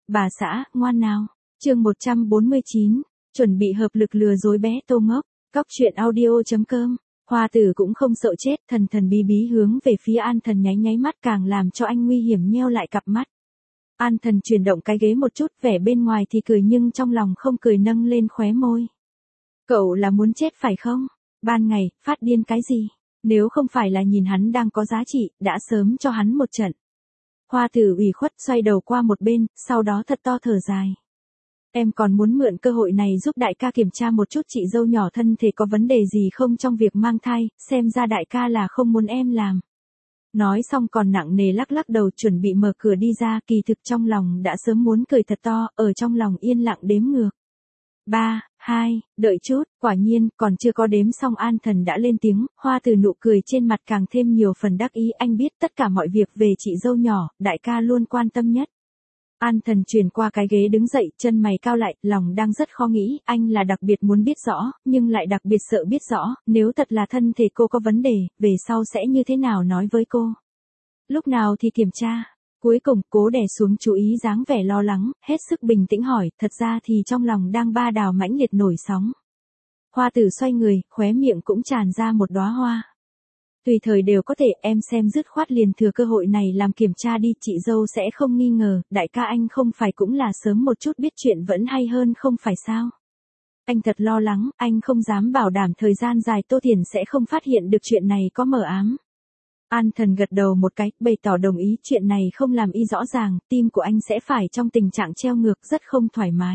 Bà xã, ngoan nào. Chương 149, chuẩn bị hợp lực lừa dối bé Tô ngốc. Cóc truyện audio.com. Hoa Tử cũng không sợ chết, thần thần bí bí hướng về phía An Thần nháy nháy mắt, càng làm cho anh nguy hiểm nheo lại cặp mắt. An Thần chuyển động cái ghế một chút, vẻ bên ngoài thì cười nhưng trong lòng không cười, nâng lên khóe môi. Cậu là muốn chết phải không? Ban ngày, phát điên cái gì? Nếu không phải là nhìn hắn đang có giá trị, đã sớm cho hắn một trận. Hoa Tử ủy khuất xoay đầu qua một bên, sau đó thật to thở dài. Em còn muốn mượn cơ hội này giúp đại ca kiểm tra một chút chị dâu nhỏ thân thể có vấn đề gì không trong việc mang thai, xem ra đại ca là không muốn em làm. Nói xong còn nặng nề lắc lắc đầu chuẩn bị mở cửa đi ra, kỳ thực trong lòng đã sớm muốn cười thật to, ở trong lòng yên lặng đếm ngược. 3, 2, đợi chút, quả nhiên, còn chưa có đếm xong An Thần đã lên tiếng, Hoa Tử nụ cười trên mặt càng thêm nhiều phần đắc ý, anh biết tất cả mọi việc về chị dâu nhỏ, đại ca luôn quan tâm nhất. An Thần chuyển qua cái ghế đứng dậy, chân mày cao lại, lòng đang rất khó nghĩ, anh là đặc biệt muốn biết rõ, nhưng lại đặc biệt sợ biết rõ, nếu thật là thân thể cô có vấn đề, về sau sẽ như thế nào nói với cô. Lúc nào thì kiểm tra. Cuối cùng, cố đè xuống chú ý dáng vẻ lo lắng, hết sức bình tĩnh hỏi, thật ra thì trong lòng đang ba đào mãnh liệt nổi sóng. Hoa Tử xoay người, khóe miệng cũng tràn ra một đóa hoa. Tùy thời đều có thể, em xem dứt khoát liền thừa cơ hội này làm kiểm tra đi, chị dâu sẽ không nghi ngờ, đại ca anh không phải cũng là sớm một chút biết chuyện vẫn hay hơn không phải sao? Anh thật lo lắng, anh không dám bảo đảm thời gian dài Tô Thiền sẽ không phát hiện được chuyện này có mờ ám. An Thần gật đầu một cái, bày tỏ đồng ý, chuyện này không làm y rõ ràng, tim của anh sẽ phải trong tình trạng treo ngược, rất không thoải mái.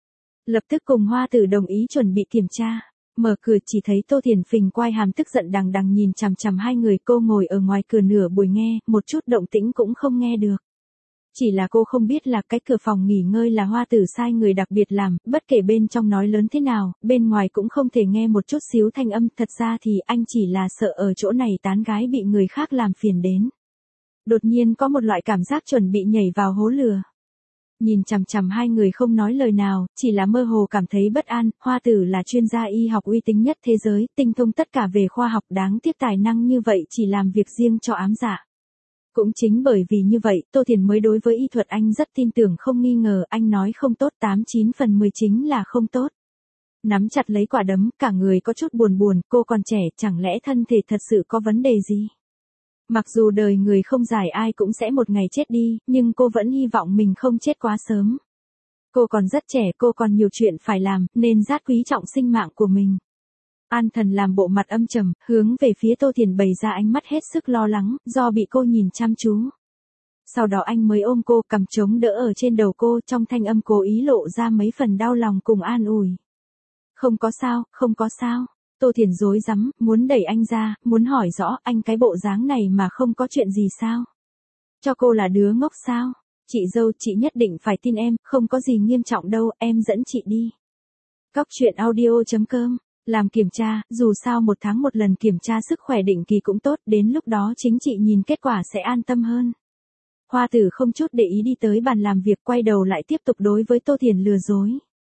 Lập tức cùng Hoa Tử đồng ý chuẩn bị kiểm tra. Mở cửa chỉ thấy Tô Thiền phình quai hàm tức giận đằng đằng nhìn chằm chằm hai người, cô ngồi ở ngoài cửa nửa buổi nghe, một chút động tĩnh cũng không nghe được. Chỉ là cô không biết là cái cửa phòng nghỉ ngơi là Hoa Tử sai người đặc biệt làm, bất kể bên trong nói lớn thế nào, bên ngoài cũng không thể nghe một chút xíu thanh âm, thật ra thì anh chỉ là sợ ở chỗ này tán gái bị người khác làm phiền đến. Đột nhiên có một loại cảm giác chuẩn bị nhảy vào hố lửa. Nhìn chằm chằm hai người không nói lời nào, chỉ là mơ hồ cảm thấy bất an, Hoa Tử là chuyên gia y học uy tín nhất thế giới, tinh thông tất cả về khoa học, đáng tiếc tài năng như vậy chỉ làm việc riêng cho ám dạ. Cũng chính bởi vì như vậy, Tô Thiền mới đối với y thuật anh rất tin tưởng không nghi ngờ, anh nói không tốt 89 phần 10 chính là không tốt. Nắm chặt lấy quả đấm, cả người có chút buồn buồn, cô còn trẻ, chẳng lẽ thân thể thật sự có vấn đề gì? Mặc dù đời người không dài ai cũng sẽ một ngày chết đi, nhưng cô vẫn hy vọng mình không chết quá sớm. Cô còn rất trẻ, cô còn nhiều chuyện phải làm, nên rất quý trọng sinh mạng của mình. An Thần làm bộ mặt âm trầm, hướng về phía Tô Thiền bày ra ánh mắt hết sức lo lắng, do bị cô nhìn chăm chú. Sau đó anh mới ôm cô, cầm chống đỡ ở trên đầu cô, trong thanh âm cố ý lộ ra mấy phần đau lòng cùng an ủi. Không có sao, không có sao. Tô Thiền rối rắm, muốn đẩy anh ra, muốn hỏi rõ anh cái bộ dáng này mà không có chuyện gì sao? Cho cô là đứa ngốc sao? Chị dâu, chị nhất định phải tin em, không có gì nghiêm trọng đâu, em dẫn chị đi. Cóc truyện audio.com. Làm kiểm tra, dù sao một tháng một lần kiểm tra sức khỏe định kỳ cũng tốt, đến lúc đó chính chị nhìn kết quả sẽ an tâm hơn. Hoa Tử không chút để ý đi tới bàn làm việc, quay đầu lại tiếp tục đối với Tô Thiền lừa dối.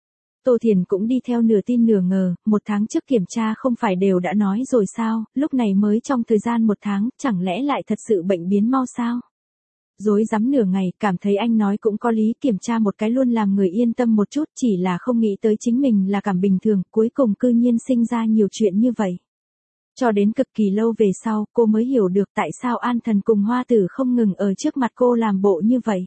Tô Thiền cũng đi theo nửa tin nửa ngờ, một tháng trước kiểm tra không phải đều đã nói rồi sao, lúc này mới trong thời gian một tháng, chẳng lẽ lại thật sự bệnh biến mau sao? Dối rắm nửa ngày, cảm thấy anh nói cũng có lý, kiểm tra một cái luôn làm người yên tâm một chút, chỉ là không nghĩ tới chính mình là cảm bình thường, cuối cùng cư nhiên sinh ra nhiều chuyện như vậy. Cho đến cực kỳ lâu về sau, cô mới hiểu được tại sao An Thần cùng Hoa Tử không ngừng ở trước mặt cô làm bộ như vậy.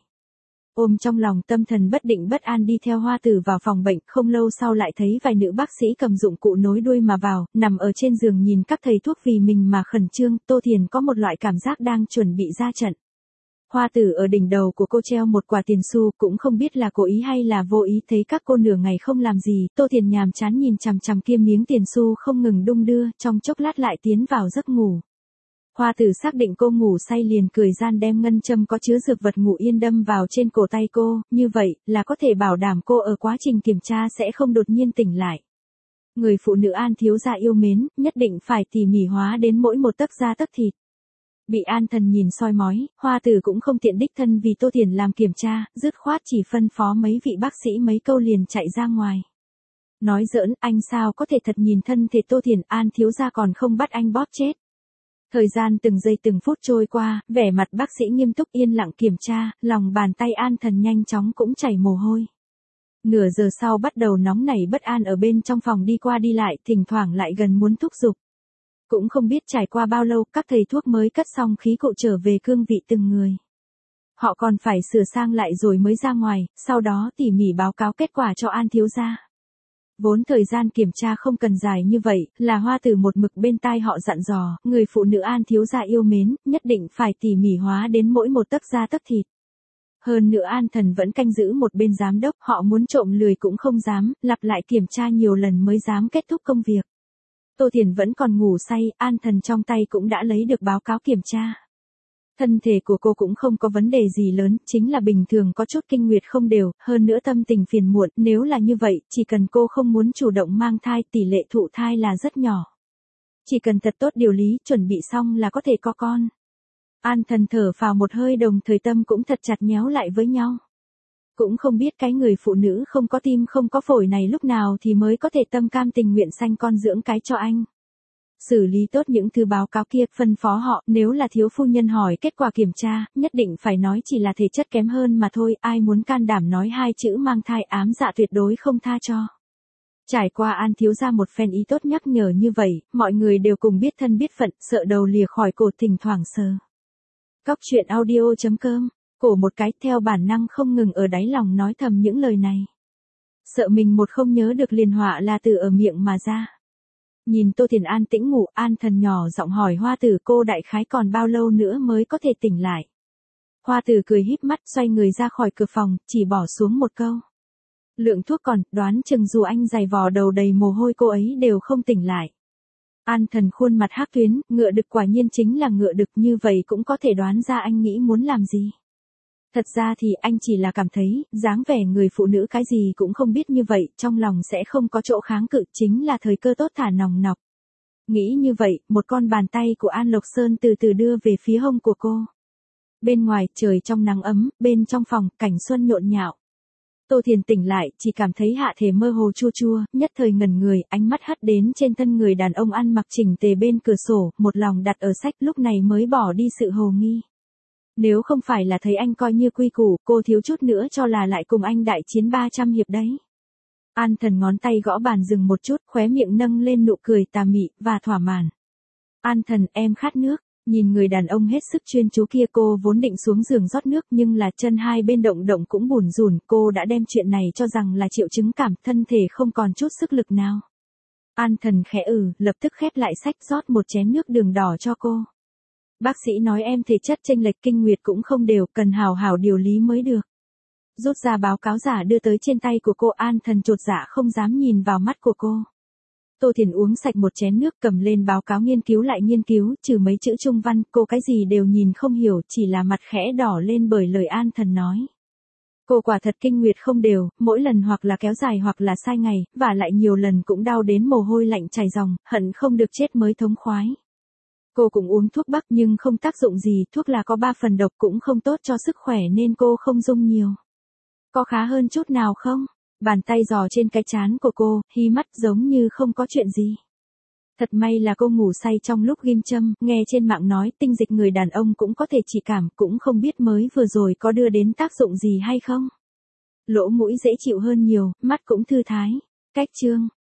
Ôm trong lòng tâm thần bất định bất an đi theo Hoa Tử vào phòng bệnh, không lâu sau lại thấy vài nữ bác sĩ cầm dụng cụ nối đuôi mà vào, nằm ở trên giường nhìn các thầy thuốc vì mình mà khẩn trương, Tô Thiền có một loại cảm giác đang chuẩn bị ra trận. Hoa Tử ở đỉnh đầu của cô treo một quả tiền xu, cũng không biết là cố ý hay là vô ý, thấy các cô nửa ngày không làm gì, Tô Thiền nhàm chán nhìn chằm chằm kia miếng tiền xu không ngừng đung đưa, trong chốc lát lại tiến vào giấc ngủ. Hoa Tử xác định cô ngủ say liền cười gian đem ngân châm có chứa dược vật ngủ yên đâm vào trên cổ tay cô, như vậy là có thể bảo đảm cô ở quá trình kiểm tra sẽ không đột nhiên tỉnh lại. Người phụ nữ An thiếu gia yêu mến, nhất định phải tỉ mỉ hóa đến mỗi một tấc da tấc thịt. Bị An Thần nhìn soi mói, Hoa Tử cũng không tiện đích thân vì Tô Thiền làm kiểm tra, dứt khoát chỉ phân phó mấy vị bác sĩ mấy câu liền chạy ra ngoài. Nói giỡn, anh sao có thể thật nhìn thân thể Tô Thiền, An thiếu gia còn không bắt anh bóp chết. Thời gian từng giây từng phút trôi qua, vẻ mặt bác sĩ nghiêm túc yên lặng kiểm tra, lòng bàn tay An Thần nhanh chóng cũng chảy mồ hôi. Nửa giờ sau bắt đầu nóng nảy bất an ở bên trong phòng đi qua đi lại, thỉnh thoảng lại gần muốn thúc giục. Cũng không biết trải qua bao lâu, các thầy thuốc mới cất xong khí cụ trở về cương vị từng người. Họ còn phải sửa sang lại rồi mới ra ngoài, sau đó tỉ mỉ báo cáo kết quả cho An thiếu gia. Vốn thời gian kiểm tra không cần dài như vậy, là Hoa Tử một mực bên tai họ dặn dò, người phụ nữ An thiếu gia yêu mến, nhất định phải tỉ mỉ hóa đến mỗi một tấc da tấc thịt. Hơn nữa An Thần vẫn canh giữ một bên giám đốc, họ muốn trộm lười cũng không dám, lặp lại kiểm tra nhiều lần mới dám kết thúc công việc. Tô Thiền vẫn còn ngủ say, An Thần trong tay cũng đã lấy được báo cáo kiểm tra. Thân thể của cô cũng không có vấn đề gì lớn, chính là bình thường có chút kinh nguyệt không đều, hơn nữa tâm tình phiền muộn, nếu là như vậy, chỉ cần cô không muốn chủ động mang thai, tỷ lệ thụ thai là rất nhỏ. Chỉ cần thật tốt điều lý, chuẩn bị xong là có thể có con. An Thần thở phào một hơi, đồng thời tâm cũng thật chặt nhéo lại với nhau. Cũng không biết cái người phụ nữ không có tim không có phổi này lúc nào thì mới có thể tâm cam tình nguyện sanh con dưỡng cái cho anh. Xử lý tốt những thư báo cáo kia, phân phó họ, nếu là thiếu phu nhân hỏi kết quả kiểm tra, nhất định phải nói chỉ là thể chất kém hơn mà thôi, ai muốn can đảm nói hai chữ mang thai ám dạ tuyệt đối không tha cho. Trải qua An thiếu gia một phen ý tốt nhắc nhở như vậy, mọi người đều cùng biết thân biết phận, sợ đầu lìa khỏi cổ, thỉnh thoảng sờ. Cóc truyện audio.com, cổ một cái, theo bản năng không ngừng ở đáy lòng nói thầm những lời này. Sợ mình một không nhớ được liền họa là từ ở miệng mà ra. Nhìn Tô Thiền an tĩnh ngủ, An Thần nhỏ giọng hỏi Hoa Tử, cô đại khái còn bao lâu nữa mới có thể tỉnh lại. Hoa Tử cười híp mắt, xoay người ra khỏi cửa phòng, chỉ bỏ xuống một câu. Lượng thuốc còn, đoán chừng dù anh giày vò đầu đầy mồ hôi cô ấy đều không tỉnh lại. An Thần khuôn mặt hắc tuyến, ngựa đực quả nhiên chính là ngựa đực, như vậy cũng có thể đoán ra anh nghĩ muốn làm gì. Thật ra thì anh chỉ là cảm thấy, dáng vẻ người phụ nữ cái gì cũng không biết như vậy, trong lòng sẽ không có chỗ kháng cự, chính là thời cơ tốt thả nòng nọc. Nghĩ như vậy, một con bàn tay của An Lộc Sơn từ từ đưa về phía hông của cô. Bên ngoài, trời trong nắng ấm, bên trong phòng, cảnh xuân nhộn nhạo. Tô Thiền tỉnh lại, chỉ cảm thấy hạ thể mơ hồ chua chua, nhất thời ngẩn người, ánh mắt hắt đến trên thân người đàn ông ăn mặc chỉnh tề bên cửa sổ, một lòng đặt ở sách, lúc này mới bỏ đi sự hồ nghi. Nếu không phải là thấy anh coi như quy củ, cô thiếu chút nữa cho là lại cùng anh đại chiến 300 hiệp đấy. An Thần ngón tay gõ bàn dừng một chút, khóe miệng nâng lên nụ cười tà mị và thỏa mãn. An Thần, em khát nước. Nhìn người đàn ông hết sức chuyên chú kia, cô vốn định xuống giường rót nước, nhưng là chân hai bên động động cũng bủn rủn, cô đã đem chuyện này cho rằng là triệu chứng cảm, thân thể không còn chút sức lực nào. An Thần khẽ lập tức khép lại sách, rót một chén nước đường đỏ cho cô. Bác sĩ nói em thể chất chênh lệch, kinh nguyệt cũng không đều, cần hào hào điều lý mới được. Rút ra báo cáo giả đưa tới trên tay của cô, An Thần chột dạ không dám nhìn vào mắt của cô. Tô Thiền uống sạch một chén nước, cầm lên báo cáo nghiên cứu lại nghiên cứu, trừ mấy chữ trung văn, cô cái gì đều nhìn không hiểu, chỉ là mặt khẽ đỏ lên bởi lời An Thần nói. Cô quả thật kinh nguyệt không đều, mỗi lần hoặc là kéo dài hoặc là sai ngày, và lại nhiều lần cũng đau đến mồ hôi lạnh chảy ròng, hận không được chết mới thống khoái. Cô cũng uống thuốc bắc nhưng không tác dụng gì, thuốc là có 3 phần độc cũng không tốt cho sức khỏe nên cô không dùng nhiều. Có khá hơn chút nào không? Bàn tay giò trên cái trán của cô, hí mắt giống như không có chuyện gì. Thật may là cô ngủ say trong lúc ghim châm, nghe trên mạng nói tinh dịch người đàn ông cũng có thể trị cảm, cũng không biết mới vừa rồi có đưa đến tác dụng gì hay không. Lỗ mũi dễ chịu hơn nhiều, mắt cũng thư thái. Cách chương